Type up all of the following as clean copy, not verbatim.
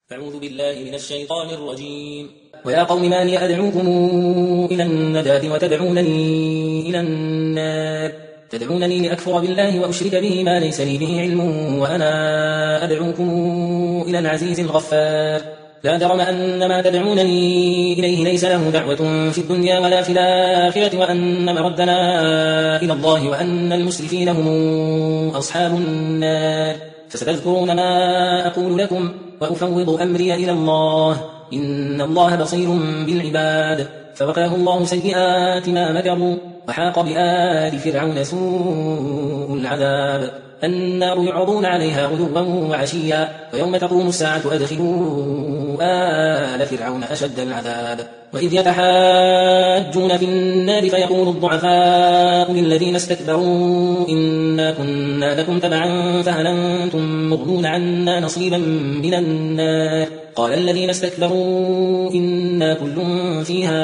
أعوذ بالله من الشيطان الرجيم. ويا قوم ما لي أدعوكم إلى النجاة وتدعونني إلى النار تدعونني لأكفر بالله وأشرك به ما ليس لي به علم وأنا أدعوكم إلى العزيز الغفار. لا جرم أن ما تدعونني إليه ليس له دعوة في الدنيا ولا في الآخرة وأن مردنا إلى الله وأن المسرفين هم أصحاب النار. فستذكرون ما أقول لكم وأفوض أمري إلى الله إن الله بصير بالعباد. فوقاه الله سيئات ما مكروا وحاق بآل فرعون سوء العذاب. النار يعرضون عليها غدوا وعشيا ويوم تقوم الساعة أدخلوا آل فرعون أشد العذاب. وإذ يتحاجون في النار فيقول الضعفاء للذين استكبروا إنا كنا لكم تبعا فهل أنتم مغنون عنا نصيبا من النار قال الذين استكبروا إنا كل فيها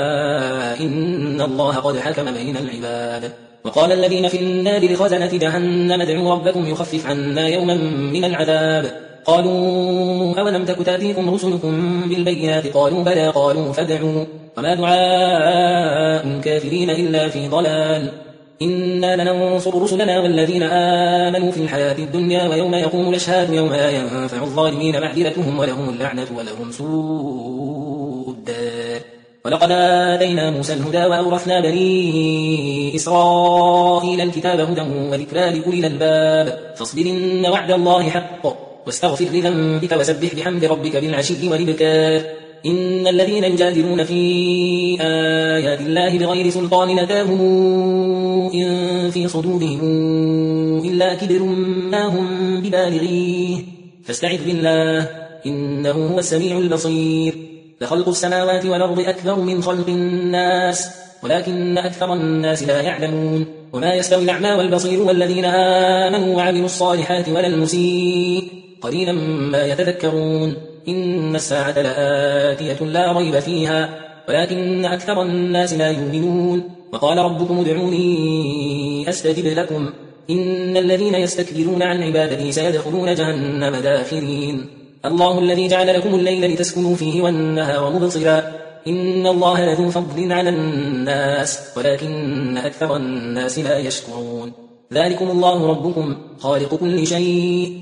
إن الله قد حكم بين العباد. وقال الذين في النار لخزنة جهنم ادعوا ربكم يخفف عنا يوما من العذاب قالوا أولم تك تأتيكم رسلكم بالبينات قالوا بلى قالوا فادعوا وما دعاء الكافرين إلا في ضلال. إنا لننصر رسلنا والذين آمنوا في الحياة الدنيا ويوم يقوم الأشهاد يوم لا ينفع الظالمين معذرتهم ولهم اللعنة ولهم سوء الدار. ولقد آتينا موسى الهدى وأورثنا بني إسرائيل الكتاب هدى وذكرى لأولي الألباب. فاصبر إن وعد الله حق واستغفر لذنبك وسبح بحمد ربك بالعشي والإبكار. إن الذين يجادلون في آيات الله بغير سلطان أتاهم إن في صدورهم إلا كبر ما هم ببالغيه فاستعذ بالله إنه هو السميع البصير. لخلق السماوات والأرض أكبر من خلق الناس ولكن أكثر الناس لا يعلمون. وما يستوي الأعمى والبصير والذين آمنوا وعملوا الصالحات ولا المسيء قليلا ما يتذكرون. إن الساعة لآتية لا ريب فيها ولكن أكثر الناس لا يؤمنون. وقال ربكم ادعوني أستجب لكم إن الذين يستكبرون عن عبادتي سيدخلون جهنم داخرين. الله الذي جعل لكم الليل لتسكنوا فيه والنهار مبصرا إن الله لذو فضل على الناس ولكن أكثر الناس لا يشكرون. ذلكم الله ربكم خالق كل شيء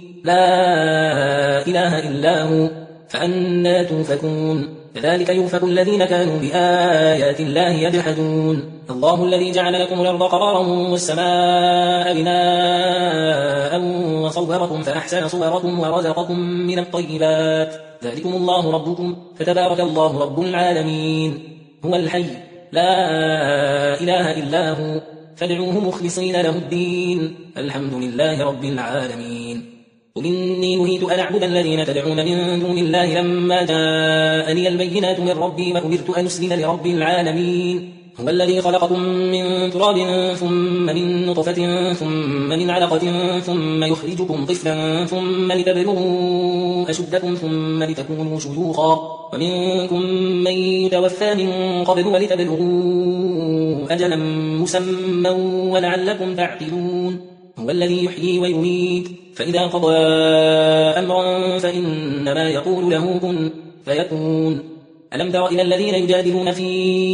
لا إله إلا هو فأنا توفكون. كذلك يوفك الذين كانوا بآيات الله يجحدون. الله الذي جعل لكم الأرض قرارا والسماء بناء وصوركم فأحسن صوركم ورزقكم من الطيبات. ذلكم الله ربكم فتبارك الله رب العالمين. هو الحي لا إله إلا هو فادعوه مخلصين له الدين الحمد لله رب العالمين. قل إني نهيت أن أعبد الذين تدعون من دون الله لما جاءني البينات من ربي وأمرت أن أسلم لرب العالمين. هو الذي خلقكم من تراب ثم من نطفة ثم من علقة ثم يخرجكم طفلا ثم لتبلغوا أشدكم ثم لتكونوا شيوخا ومنكم من يتوفى من قبل ولتبلغوا أجلا مسمى ولعلكم تعقلون. هو الذي يحيي ويميت فإذا قضى أمرا فإنما يقول له كن فيكون. ألم تر إلى الذين يجادلون في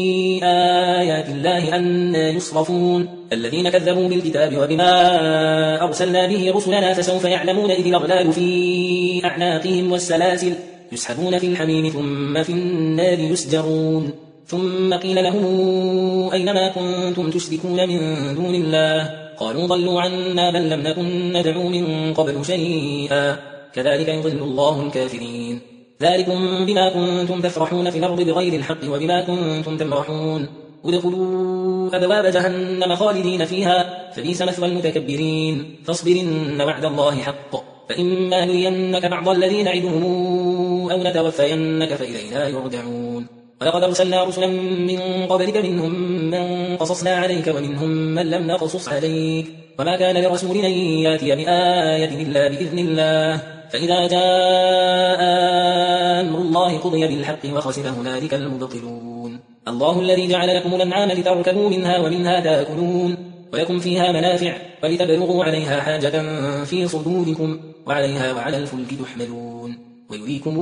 آيات الله أن يصرفون الذين كذبوا بالكتاب وبما أرسلنا به رسلنا فسوف يعلمون إذ الأغلال في أعناقهم والسلاسل يسحبون في الحميم ثم في النار يسجرون. ثم قيل لهم أينما كنتم تشركون من دون الله قالوا ضلوا عنا بل لم نكن ندعو من قبل شيئا كذلك يضل الله الكافرين. ذلكم بما كنتم تفرحون في الأرض بغير الحق وبما كنتم تمرحون. ادخلوا أبواب جهنم خالدين فيها فبئس مثوى المتكبرين. فاصبر إن وعد الله حق فإما نرينك بعض الذين نعدهم أو نتوفينك فإلينا يرجعون. ولقد أرسلنا رسلا من قبلك منهم من قصصنا عليك ومنهم من لم نقصص عليك وما كان لرسول أن يأتي بآية إلا بإذن الله فإذا جاء أمر الله قضي بالحق وخسر هنالك المبطلون. الله الذي جعل لكم الأنعام لتركبوا منها ومنها تأكلون ولكم فيها منافع ولتبلغوا عليها حاجة في صدوركم وعليها وعلى الفلك تحملون. ويريكم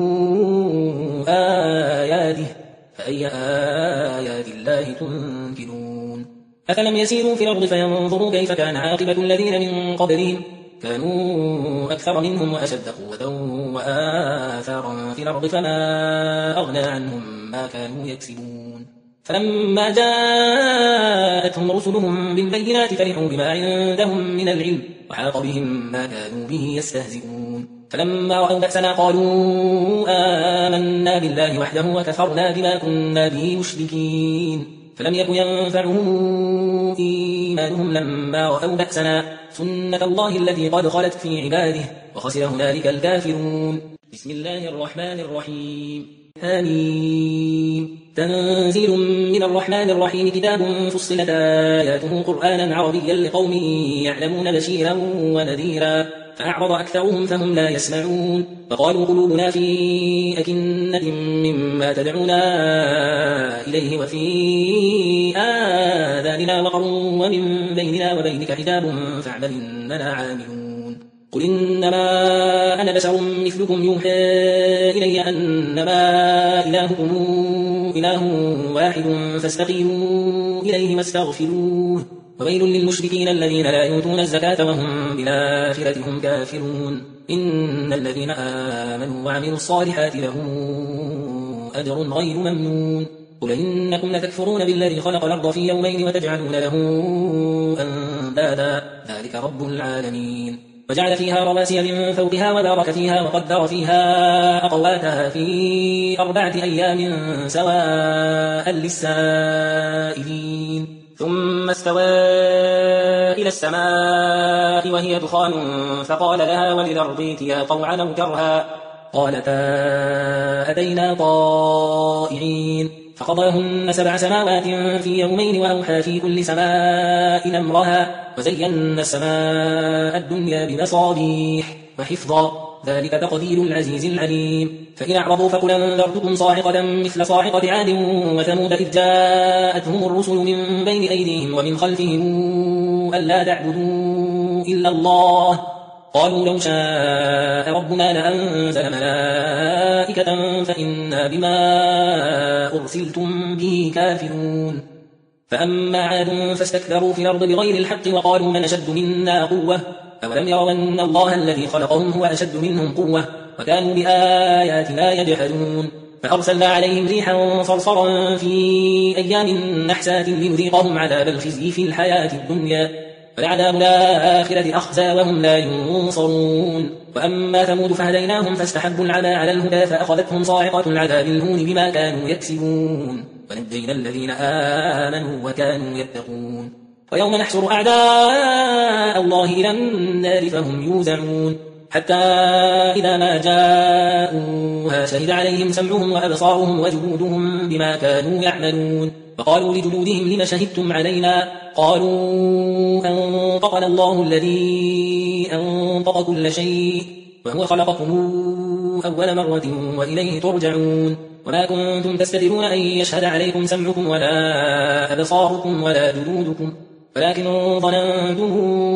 آياته فأي آيات الله تنكرون أفلم يسيروا في الأرض فينظروا كيف كان عاقبة الذين من قبلهم كانوا أكثر منهم وأشد قوة وآثارا في الأرض فما أغنى عنهم ما كانوا يكسبون فلما جاءتهم رسلهم بالبينات فرحوا بما عندهم من العلم وحاق بهم ما كانوا به يستهزئون فلما رأوا بأسنا قالوا آمنا بالله وحده وكفرنا بما كنا به مشركين فلم يكن ينفعهم إيمانهم لما رأوا بأسنا سنة الله التي قد خلت في عباده وخسر هنالك الكافرون بسم الله الرحمن الرحيم آمين تنزيل من الرحمن الرحيم كتاب فصلت آياته قرآنا عربيا لقوم يعلمون بشيرا ونذيرا فأعرض أكثرهم فهم لا يسمعون فقالوا قلوبنا في أكنة مما تدعونا إليه وفي آذاننا وقر ومن بيننا وبينك حجاب فاعمل إننا عاملون قل إنما أنا بشر مثلكم يوحى إلي أنما إلهكم إله واحد فاستقيموا إليه واستغفروه وويل للمشركين الذين لا يؤتون الزكاة وهم بالآخرة هم كافرون إن الذين آمنوا وعملوا الصالحات لهم أجر غير ممنون قل إنكم لتكفرون بالذي خلق الأرض في يومين وتجعلون له أندادا ذلك رب العالمين وجعل فيها رواسي من فوقها وبارك فيها وقدر فيها أقواتها في 4 أيام سواء للسائلين ثم استوى إلى السماء وهي دخان فقال لها وللأرض ائتيا طوعا أو كرها قالتا أتينا طائعين فقضاهن 7 سماوات في يومين وأوحى في كل سماء أمرها وزينا السماء الدنيا بمصابيح وحفظا ذلك تقدير العزيز العليم فإن أعرضوا فقل أنذرتكم صاعقة مثل صاعقة عاد وثمود إذ جاءتهم الرسل من بين أيديهم ومن خلفهم ألا تعبدوا إلا الله قالوا لو شاء ربنا لأنزل ملائكة فإنا بما أرسلتم به كافرون فأما عاد فاستكبروا في الأرض بغير الحق وقالوا من أشد منا قوة أولم يروا أن الله الذي خلقهم هو أشد منهم قوة وكانوا بآياتنا يجحدون فأرسلنا عليهم ريحا صرصرا في أيام نحسات لنذيقهم عذاب الخزي في الحياة الدنيا ولعذاب الآخرة أخزى وهم لا ينصرون وأما ثمود فهديناهم فاستحبوا العمى على الهدى فأخذتهم صاعقة العذاب الهون بما كانوا يكسبون ونجينا الذين آمنوا وكانوا يتقون ويوم نحشر أعداء الله إلى النار فهم يوزعون حتى إذا ما جاءوها شهد عليهم سمعهم وأبصارهم وجلودهم بما كانوا يعملون فقالوا لجلودهم لم شهدتم علينا قالوا أنطقنا الله الذي أنطق كل شيء وهو خلقكم أول مرة وإليه ترجعون وما كنتم تستترون أن يشهد عليكم سمعكم ولا أبصاركم ولا جلودكم ولكن ظننتم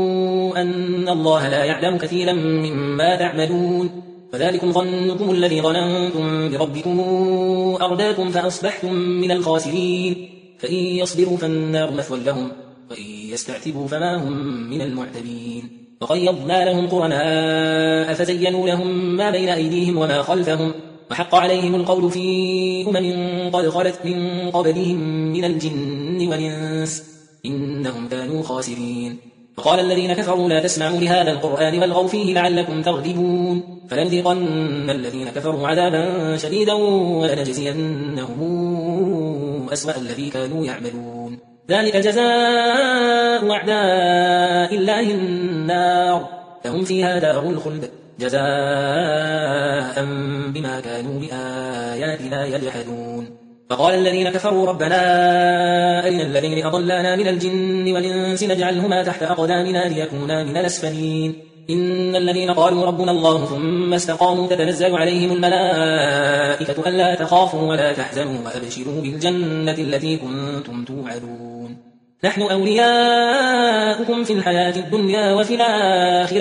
أن الله لا يعلم كثيرا مما تعملون فذلكم ظنكم الذي ظننتم بربكم أرداكم فأصبحتم من الخاسرين فإن يصبروا فالنار مثوى لهم وإن يستعتبوا فما هم من المعتبين وقيضنا لهم قرناء فزينوا لهم ما بين أيديهم وما خلفهم وحق عليهم القول في قد خلت من قبلهم من الجن والإنس إنهم كانوا خاسرين وقال الذين كفروا لا تسمعوا لهذا القرآن والغوا فيه لعلكم تغلبون فلنذيقن الذين كفروا عذابا شديدا ولنجزينهم أسوأ الذي كانوا يعملون ذلك جزاء أعداء الله النار لهم فيها دار الخلد جزاء بما كانوا بآياتنا يجحدون فقال الذين كفروا ربنا أرنا الذين أضلانا من الجن والإنس نجعلهما تحت أقدامنا ليكونا من الأسفلين إن الذين قالوا ربنا الله ثم استقاموا تتنزل عليهم الملائكة ألا تخافوا ولا تحزنوا وأبشروا بالجنة التي كنتم توعدون نحن أولياؤكم في الحياة الدنيا وفي الآخرة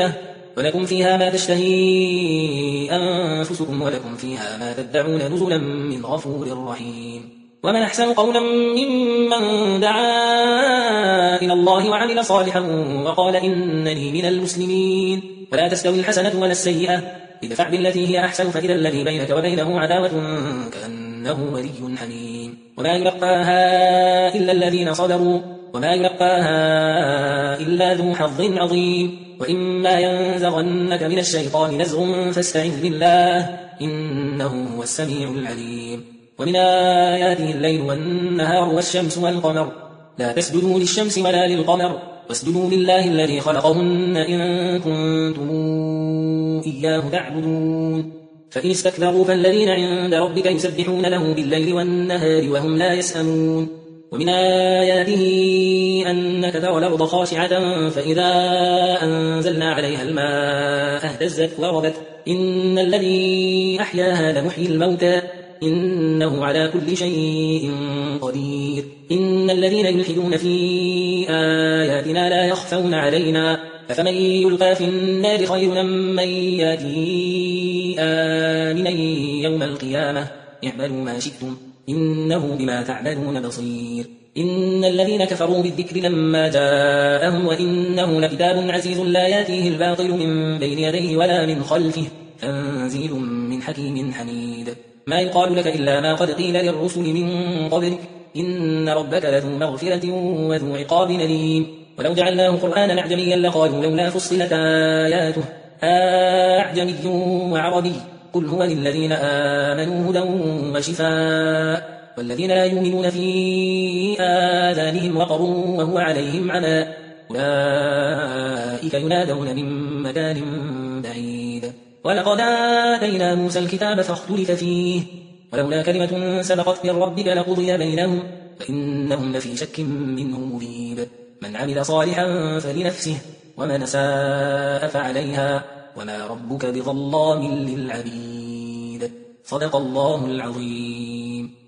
ولكم فيها ما تشتهي أنفسكم ولكم فيها ما تدعون نزلا من غفور رحيم. ومن أحسن قولا ممن دعا إلى الله وعمل صالحا وقال إنني من المسلمين. ولا تستوي الحسنة ولا السيئة، ادفع بالتي هي أحسن فإذا الذي بينك وبينه عداوة كأنه ولي حميم. وما يلقاها إلا الذين صبروا وما يلقاها إلا ذو حظ عظيم. وإما ينزغنك من الشيطان نزغ فاستعذ بالله إنه هو السميع العليم. ومن آياته الليل والنهار والشمس والقمر، لا تسجدوا للشمس ولا للقمر واسجدوا لله الذي خلقهن إن كنتم إياه تعبدون. فإن استكبروا فالذين عند ربك يسبحون له بالليل والنهار وهم لا يسأمون. ومن آياته أنك ترى الأرض خاشعة فإذا أنزلنا عليها الماء اهتزت وربت إن الذي أحياها لمحيي الموتى إنه على كل شيء قدير. إن الذين يلحدون في آياتنا لا يخفون علينا أفمن يلقى في النار خير من يأتي آمنا يوم القيامة اعملوا ما شئتم إنه بما تعملون بصير. إن الذين كفروا بالذكر لما جاءهم وإنه لكتاب عزيز لا يأتيه الباطل من بين يديه ولا من خلفه تنزيل من حكيم حميد. ما يقال لك إلا ما قد قيل للرسل من قبلك إن ربك لذو مغفرة وذو عقاب أليم. ولو جعلناه قرآنا أعجميا لقالوا لولا فصلت آياته أعجمي وعربي قل هو للذين آمنوا هدى وشفاء والذين لا يؤمنون في آذانهم وقر وهو عليهم عمى أولئك ينادون من مكان بعيد. ولقد آتينا موسى الكتاب فاختلف فيه ولولا كلمة سبقت من ربك لقضي بينهم فإنهم لفي شك منه مريب. من عمل صالحا فلنفسه ومن أساء فعليها وما ربك بظلام للعبيد. صدق الله العظيم.